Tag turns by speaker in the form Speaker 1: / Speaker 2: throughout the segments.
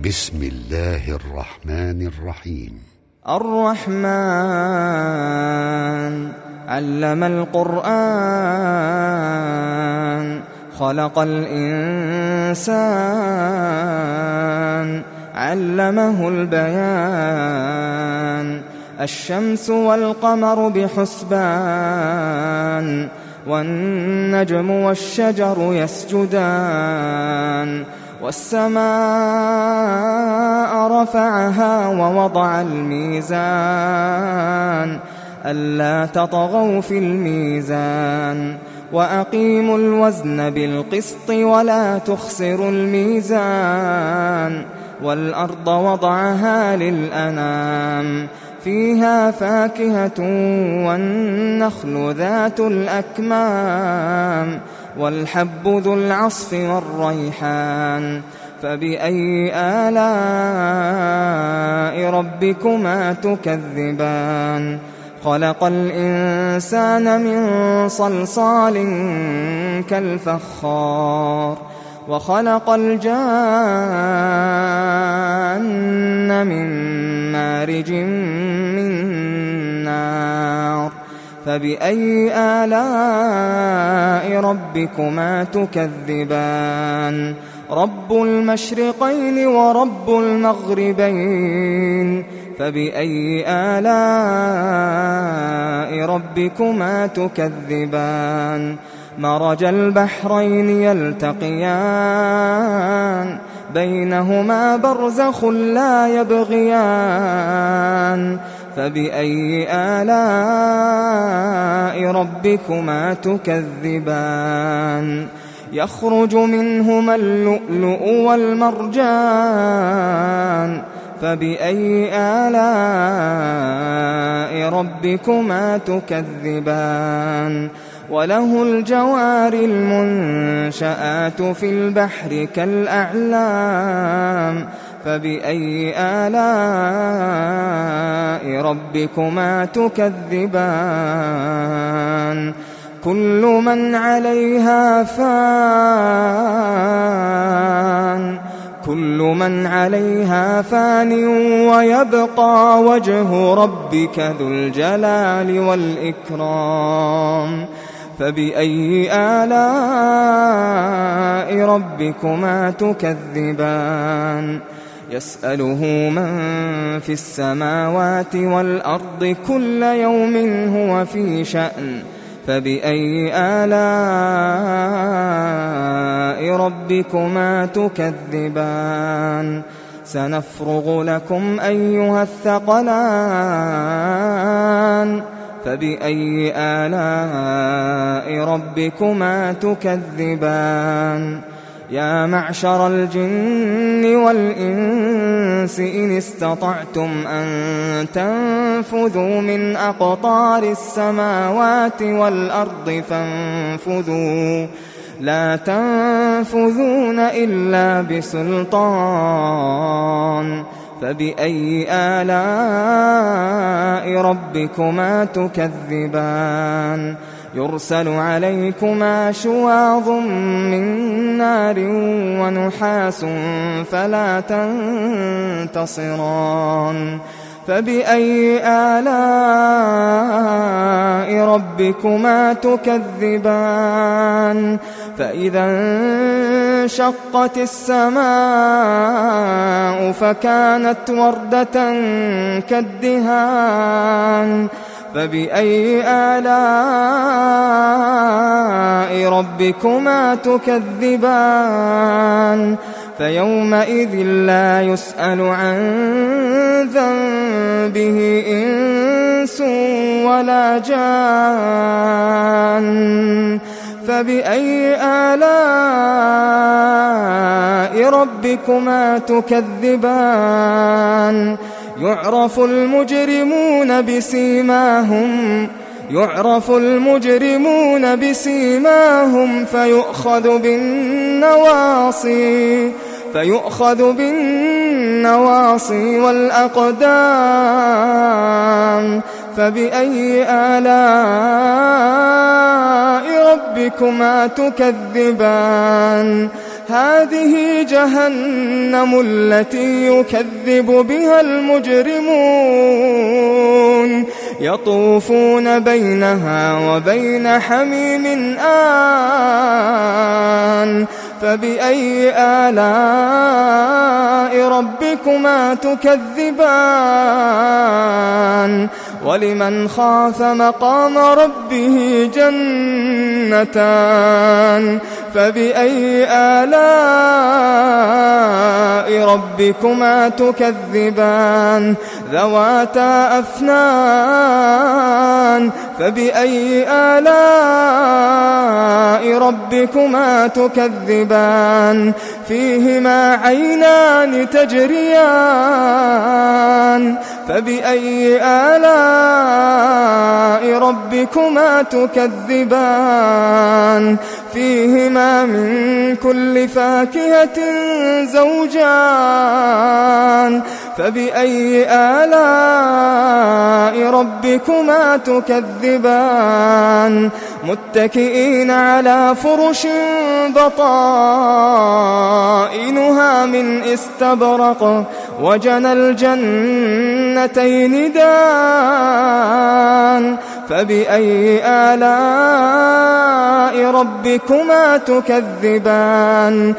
Speaker 1: بسم الله الرحمن الرحيم.
Speaker 2: الرحمن علم القرآن خلق الإنسان علمه البيان الشمس والقمر بحسبان والنجم والشجر يسجدان والسماء رفعها ووضع الميزان ألا تطغوا في الميزان وأقيموا الوزن بالقسط ولا تخسروا الميزان والأرض وضعها للأنام فيها فاكهة والنخل ذات الأكمام والحب ذو العصف والريحان فبأي آلاء ربكما تكذبان خلق الإنسان من صلصال كالفخار وخلق الجان من مارج من نار فبأي آلاء ربكما تكذبان رب المشرقين ورب المغربين فبأي آلاء ربكما تكذبان مرج البحرين يلتقيان بينهما برزخ لا يبغيان فبأي آلاء ربكما تكذبان يخرج منهما اللؤلؤ والمرجان فبأي آلاء ربكما تكذبان وله الجوار المنشآت في البحر كالأعلام فبأي آلاء ربكما تكذبان كل من عليها فان ويبقى وجه ربك ذو الجلال والإكرام فبأي آلاء ربكما تكذبان يسأله من في السماوات والأرض كل يوم هو في شأن فبأي آلاء ربكما تكذبان سنفرغ لكم أيها الثقلان فبأي آلاء ربكما تكذبان يا معشر الجن والإنس إن استطعتم أن تنفذوا من أقطار السماوات والأرض فانفذوا لا تنفذون إلا بسلطان فبأي آلاء ربكما تكذبان يرسل عليكما شواظ من نار ونحاس فلا تنتصران فبأي آلاء ربكما تكذبان فإذا انشقت السماء فكانت وردة كالدهان فبأي آلاء ربكما تكذبان فيومئذ لا يسأل عن ذنبه إنس ولا جان فبأي آلاء ربكما تكذبان يعرف المجرمون بسيماهم فيؤخذ بالنواصي والأقدام فبأي آلاء ربكما تكذبان هذه جهنم التي يكذب بها المجرمون يطوفون بينها وبين حميم آن فبأي آلاء ربكما تكذبان ولمن خاف مقام ربه جنتان فبأي آلاء ربكما تكذبان ذواتا أفنان فبأي آلاء ربكما تكذبان فيهما عينان تجريان فبأي آلاء ربكما تكذبان فيهما من كل فاكهة زوجان فبأي آلاء ربكما تكذبان متكئين على فرش بطائنها من استبرق وجنى الجنتين دان فبأي آلاء ربكما تكذبان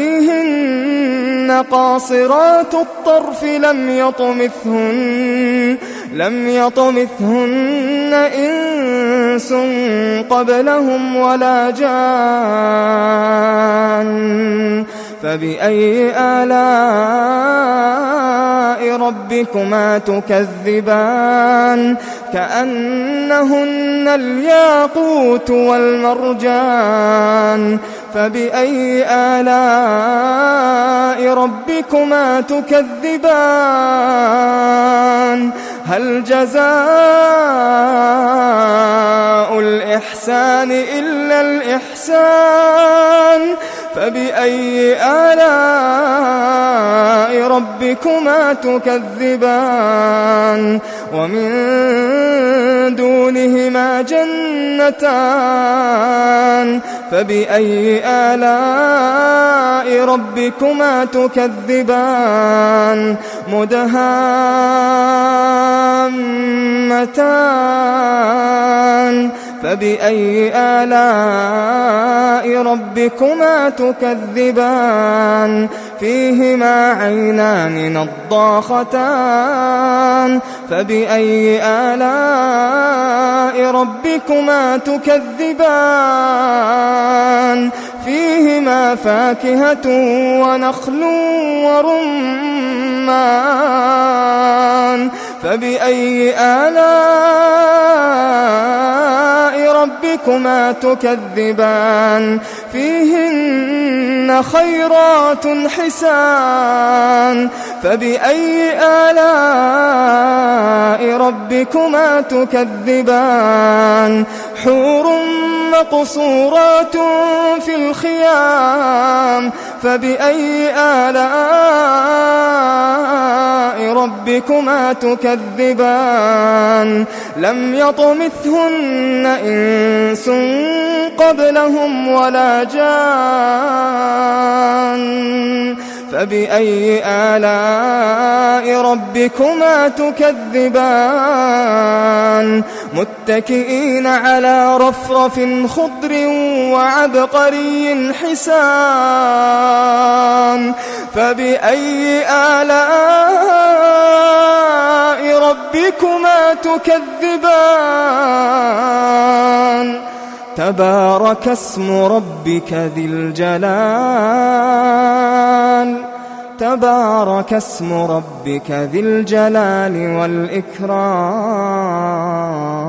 Speaker 2: فيهن قاصرات الطرف لم يطمثهن إنس قبلهم ولا جان فبأي آلاء ربكما تكذبان كأنهن الياقوت والمرجان فبأي آلاء ربكما تكذبان هل جزاء الإحسان إلا الإحسان فبأي آلاء ربكما تكذبان ومن دونهما جنتان فبأي آلاء ربكما تكذبان مدهامتان فبأي آلاء ربكما تكذبان فيهما عينان نضاختان فبأي آلاء ربكما تكذبان فيهما فاكهة ونخل ورمان فبأي آلاء ربكما تكذبان فيهن خيرات حسان فبأي آلاء ربكما تكذبان حور مقصورات في الخيام فبأي آلاء ربكما تكذبان لم يطمثهن إنس قبلهم ولا جان فبأي آلاء ربكما تكذبان متكئين على رفرف خضر وعبقري حسان فبأي آلاء ربكما تكذبان تبارك اسم ربك ذي الجلال تبارك اسم ربك ذي الجلال والإكرام